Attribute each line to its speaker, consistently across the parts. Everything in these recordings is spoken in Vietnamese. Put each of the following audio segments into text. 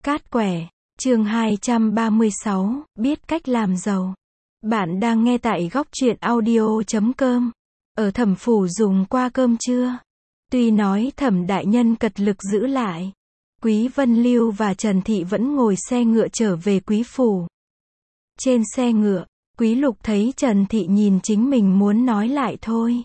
Speaker 1: Cát quẻ, chương 236, biết cách làm giàu. Bạn đang nghe tại góc truyện audio.com. Ở Thẩm phủ dùng qua cơm chưa? Tuy nói Thẩm đại nhân cật lực giữ lại, Quý Vân Lưu và Trần Thị vẫn ngồi xe ngựa trở về Quý phủ. Trên xe ngựa, Quý Lục thấy Trần Thị nhìn chính mình muốn nói lại thôi.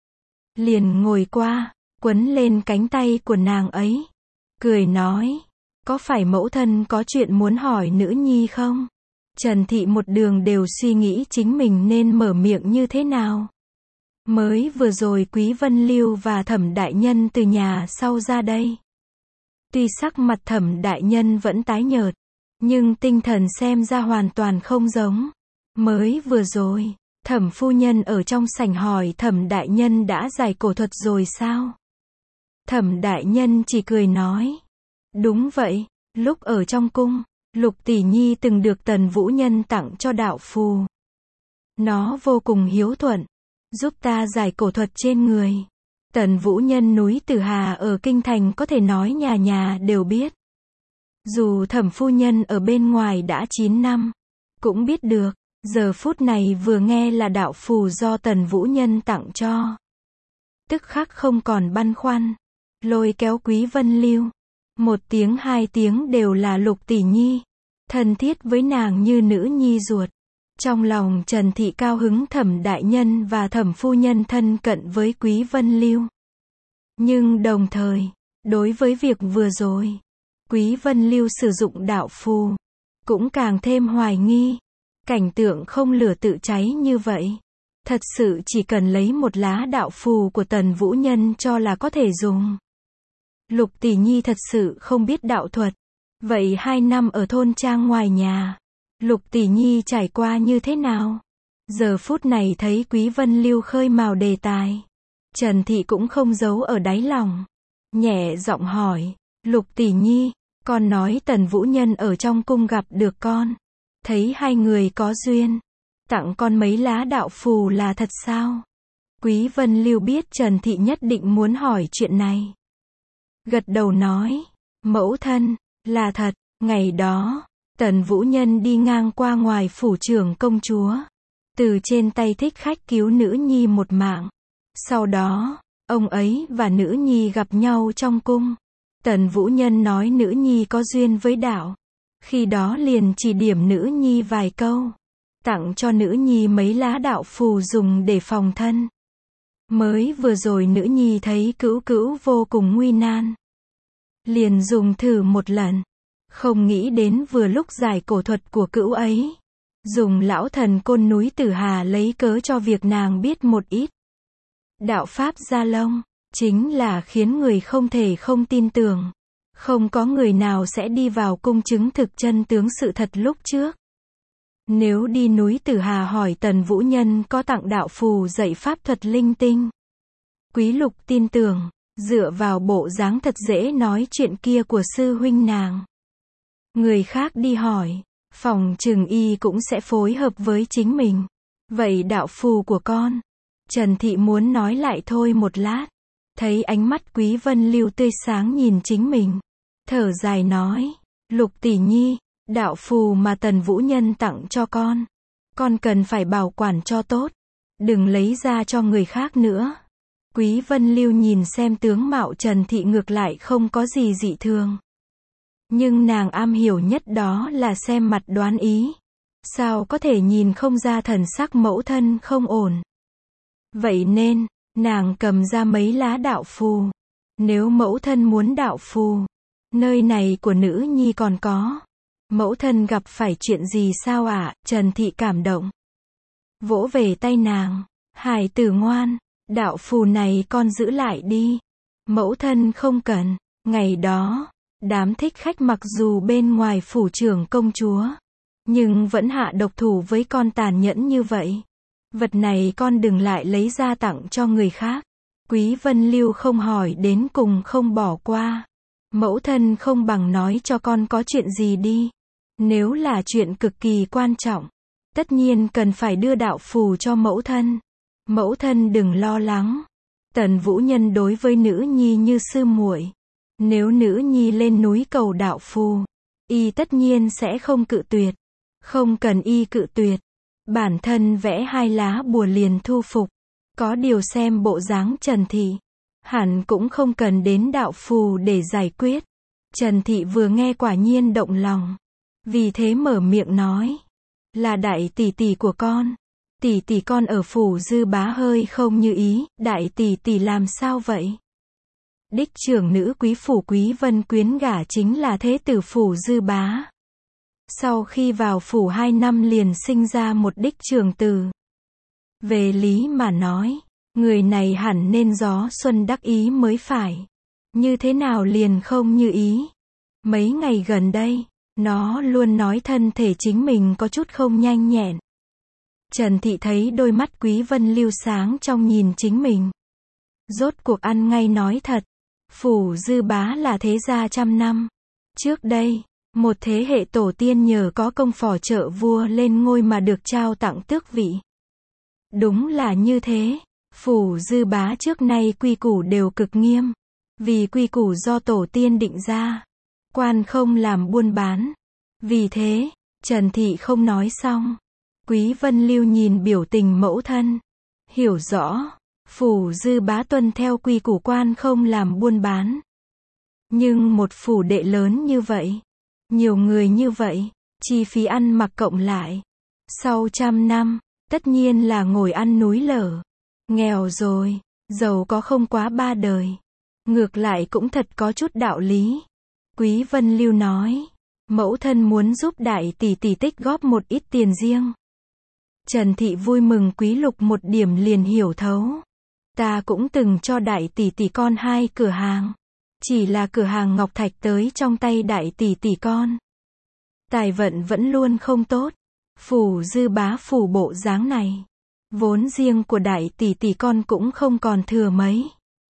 Speaker 1: Liền ngồi qua, quấn lên cánh tay của nàng ấy. Cười nói, có phải mẫu thân có chuyện muốn hỏi nữ nhi không? Trần Thị một đường đều suy nghĩ chính mình nên mở miệng như thế nào. Mới vừa rồi Quý Vân Lưu và Thẩm đại nhân từ nhà sau ra đây. Tuy sắc mặt Thẩm đại nhân vẫn tái nhợt, nhưng tinh thần xem ra hoàn toàn không giống. Mới vừa rồi, Thẩm phu nhân ở trong sảnh hỏi Thẩm đại nhân đã giải cổ thuật rồi sao? Thẩm đại nhân chỉ cười nói, đúng vậy, lúc ở trong cung, Lục tỷ nhi từng được Tần Vũ Nhân tặng cho đạo phù. Nó vô cùng hiếu thuận, giúp ta giải cổ thuật trên người. Tần Vũ Nhân núi Tử Hà ở kinh thành có thể nói nhà nhà đều biết. Dù Thẩm phu nhân ở bên ngoài đã 9 năm, cũng biết được, giờ phút này vừa nghe là đạo phù do Tần Vũ Nhân tặng cho. Tức khắc không còn băn khoăn, lôi kéo Quý Vân Lưu. Một tiếng hai tiếng đều là Lục tỷ nhi, thân thiết với nàng như nữ nhi ruột. Trong lòng Trần Thị cao hứng Thẩm đại nhân và Thẩm phu nhân thân cận với Quý Vân Lưu. Nhưng đồng thời, đối với việc vừa rồi, Quý Vân Lưu sử dụng đạo phù, cũng càng thêm hoài nghi. Cảnh tượng không lửa tự cháy như vậy, thật sự chỉ cần lấy một lá đạo phù của Tần Vũ Nhân cho là có thể dùng. Lục tỷ nhi thật sự không biết đạo thuật. Vậy 2 năm ở thôn trang ngoài nhà, Lục tỷ nhi trải qua như thế nào? Giờ phút này thấy Quý Vân Lưu khơi mào đề tài, Trần Thị cũng không giấu ở đáy lòng, nhẹ giọng hỏi, Lục tỷ nhi, con nói Tần Vũ Nhân ở trong cung gặp được con, thấy hai người có duyên, tặng con mấy lá đạo phù là thật sao? Quý Vân Lưu biết Trần Thị nhất định muốn hỏi chuyện này. Gật đầu nói, mẫu thân, là thật, ngày đó, Tần Vũ Nhân đi ngang qua ngoài phủ trưởng công chúa, từ trên tay thích khách cứu nữ nhi một mạng. Sau đó, ông ấy và nữ nhi gặp nhau trong cung. Tần Vũ Nhân nói nữ nhi có duyên với đạo. Khi đó liền chỉ điểm nữ nhi vài câu, tặng cho nữ nhi mấy lá đạo phù dùng để phòng thân. Mới vừa rồi nữ nhi thấy cữu cữu vô cùng nguy nan, liền dùng thử một lần, không nghĩ đến vừa lúc giải cổ thuật của cữu ấy, dùng lão thần côn núi Tử Hà lấy cớ cho việc nàng biết một ít đạo pháp gia lông, chính là khiến người không thể không tin tưởng. Không có người nào sẽ đi vào cung chứng thực chân tướng sự thật lúc trước. Nếu đi núi Tử Hà hỏi Tần Vũ Nhân có tặng đạo phù dạy pháp thuật linh tinh, Quý Lục tin tưởng, dựa vào bộ dáng thật dễ nói chuyện kia của sư huynh nàng, người khác đi hỏi, phòng trừng y cũng sẽ phối hợp với chính mình. Vậy đạo phù của con? Trần Thị muốn nói lại thôi một lát, thấy ánh mắt Quý Vân Lưu tươi sáng nhìn chính mình, thở dài nói, Lục tỷ nhi, đạo phù mà Tần Vũ Nhân tặng cho con cần phải bảo quản cho tốt, đừng lấy ra cho người khác nữa. Quý Vân Lưu nhìn xem tướng mạo Trần Thị ngược lại không có gì dị thường, nhưng nàng am hiểu nhất đó là xem mặt đoán ý, sao có thể nhìn không ra thần sắc mẫu thân không ổn. Vậy nên, nàng cầm ra mấy lá đạo phù. Nếu mẫu thân muốn đạo phù, nơi này của nữ nhi còn có. Mẫu thân gặp phải chuyện gì sao ạ? Trần Thị cảm động, vỗ về tay nàng, hài tử ngoan, đạo phù này con giữ lại đi. Mẫu thân không cần. Ngày đó, đám thích khách mặc dù bên ngoài phủ trưởng công chúa, nhưng vẫn hạ độc thủ với con tàn nhẫn như vậy. Vật này con đừng lại lấy ra tặng cho người khác. Quý Vân Lưu không hỏi đến cùng không bỏ qua. Mẫu thân không bằng nói cho con có chuyện gì đi. Nếu là chuyện cực kỳ quan trọng, tất nhiên cần phải đưa đạo phù cho mẫu thân. Mẫu thân đừng lo lắng. Tần Vũ Nhân đối với nữ nhi như sư muội. Nếu nữ nhi lên núi cầu đạo phù, Y tất nhiên sẽ không cự tuyệt. Không cần y cự tuyệt. Bản thân vẽ 2 lá bùa liền thu phục. Có điều xem bộ dáng Trần Thị, hẳn cũng không cần đến đạo phù để giải quyết. Trần Thị vừa nghe quả nhiên động lòng. Vì thế mở miệng nói. Là đại tỷ tỷ của con. Tỷ tỷ con ở phủ Dư Bá hơi không như ý, đại tỷ tỷ làm sao vậy? Đích trưởng nữ quý phủ Quý Vân Quyến gả chính là thế tử phủ Dư Bá. Sau khi vào phủ 2 năm liền sinh ra một đích trưởng tử. Về lý mà nói, người này hẳn nên gió xuân đắc ý mới phải. Như thế nào liền không như ý? Mấy ngày gần đây, nó luôn nói thân thể chính mình có chút không nhanh nhẹn. Trần Thị thấy đôi mắt Quý Vân Lưu sáng trong nhìn chính mình. Rốt cuộc ăn ngay nói thật. Phủ Dư Bá là thế gia trăm năm. Trước đây, một thế hệ tổ tiên nhờ có công phò trợ vua lên ngôi mà được trao tặng tước vị. Đúng là như thế. Phủ Dư Bá trước nay quy củ đều cực nghiêm. Vì quy củ do tổ tiên định ra. Quan không làm buôn bán. Vì thế, Trần Thị không nói xong. Quý Vân Lưu nhìn biểu tình mẫu thân. Hiểu rõ. Phủ Dư Bá tuân theo quy củ quan không làm buôn bán. Nhưng một phủ đệ lớn như vậy, nhiều người như vậy, chi phí ăn mặc cộng lại. Sau 100 năm, tất nhiên là ngồi ăn núi lở. Nghèo rồi, giàu có không quá 3 đời. Ngược lại cũng thật có chút đạo lý. Quý Vân Lưu nói, mẫu thân muốn giúp đại tỷ tỷ tích góp một ít tiền riêng. Trần Thị vui mừng Quý Lục một điểm liền hiểu thấu. Ta cũng từng cho đại tỷ tỷ con 2 cửa hàng. Chỉ là cửa hàng ngọc thạch tới trong tay đại tỷ tỷ con. Tài vận vẫn luôn không tốt. Phủ Dư Bá phủ bộ dáng này. Vốn riêng của đại tỷ tỷ con cũng không còn thừa mấy.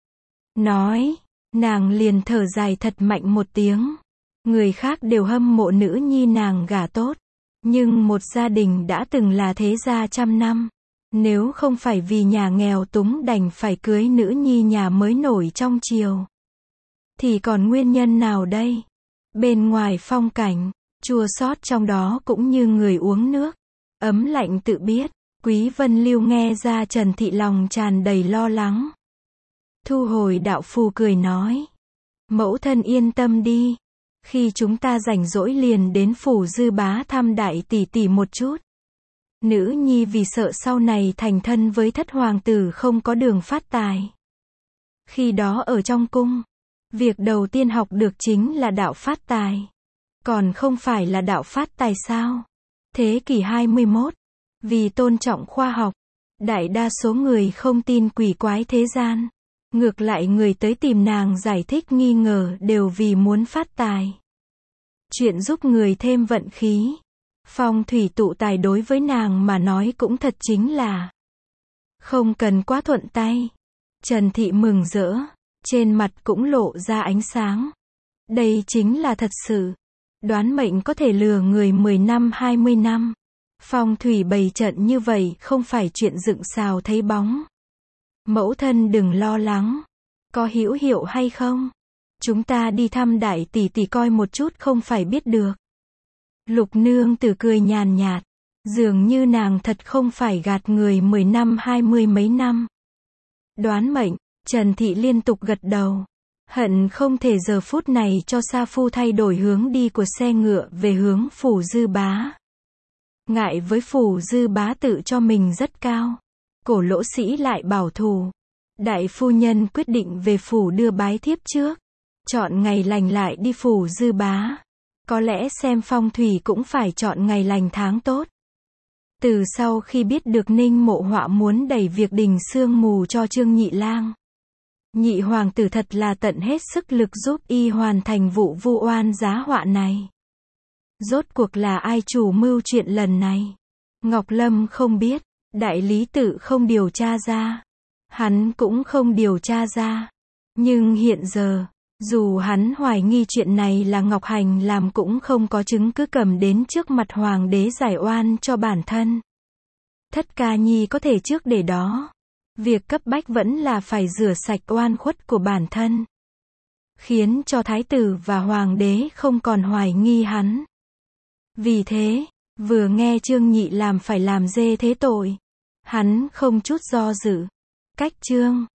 Speaker 1: Nói, nàng liền thở dài thật mạnh một tiếng. Người khác đều hâm mộ nữ nhi nàng gả tốt. Nhưng một gia đình đã từng là thế gia trăm năm. Nếu không phải vì nhà nghèo túng đành phải cưới nữ nhi nhà mới nổi trong triều. Thì còn nguyên nhân nào đây? Bên ngoài phong cảnh, chua xót trong đó cũng như người uống nước. Ấm lạnh tự biết. Quý Vân Lưu nghe ra Trần Thị lòng tràn đầy lo lắng. Thu hồi đạo phù cười nói. Mẫu thân yên tâm đi. Khi chúng ta rảnh rỗi liền đến phủ Dư Bá thăm đại tỷ tỷ một chút. Nữ nhi vì sợ sau này thành thân với thất hoàng tử không có đường phát tài. Khi đó ở trong cung, việc đầu tiên học được chính là đạo phát tài. Còn không phải là đạo phát tài sao? Thế kỷ 21, vì tôn trọng khoa học, đại đa số người không tin quỷ quái thế gian. Ngược lại người tới tìm nàng giải thích nghi ngờ đều vì muốn phát tài. Chuyện giúp người thêm vận khí. Phong thủy tụ tài đối với nàng mà nói cũng thật chính là không cần quá thuận tay. Trần Thị mừng rỡ, trên mặt cũng lộ ra ánh sáng. Đây chính là thật sự. Đoán mệnh có thể lừa người 10 năm 20 năm. Phong thủy bày trận như vậy không phải chuyện dựng xào thấy bóng. Mẫu thân đừng lo lắng. Có hữu hiệu hay không? Chúng ta đi thăm đại tỷ tỷ coi một chút không phải biết được. Lục nương tử cười nhàn nhạt. Dường như nàng thật không phải gạt người 10 năm 20 mấy năm. Đoán mệnh, Trần Thị liên tục gật đầu. Hận không thể giờ phút này cho Sa Phu thay đổi hướng đi của xe ngựa về hướng phủ Dư Bá. Ngại với phủ Dư Bá tự cho mình rất cao. Cổ Lỗ Sĩ lại bảo thủ. Đại phu nhân quyết định về phủ đưa bái thiếp trước. Chọn ngày lành lại đi phủ Dư Bá. Có lẽ xem phong thủy cũng phải chọn ngày lành tháng tốt. Từ sau khi biết được Ninh Mộ Họa muốn đẩy việc đình sương mù cho Trương Nhị Lang. Nhị hoàng tử thật là tận hết sức lực giúp y hoàn thành vụ vu oan giá họa này. Rốt cuộc là ai chủ mưu chuyện lần này? Ngọc Lâm không biết, đại lý tự không điều tra ra. Hắn cũng không điều tra ra. Nhưng hiện giờ, dù hắn hoài nghi chuyện này là Ngọc Hành làm cũng không có chứng cứ cầm đến trước mặt hoàng đế giải oan cho bản thân. Thất ca nhi có thể trước để đó. Việc cấp bách vẫn là phải rửa sạch oan khuất của bản thân. khiến cho thái tử và hoàng đế không còn hoài nghi hắn. Vì thế, vừa nghe Trương Nhị làm phải làm dê thế tội, hắn không chút do dự, cách Trương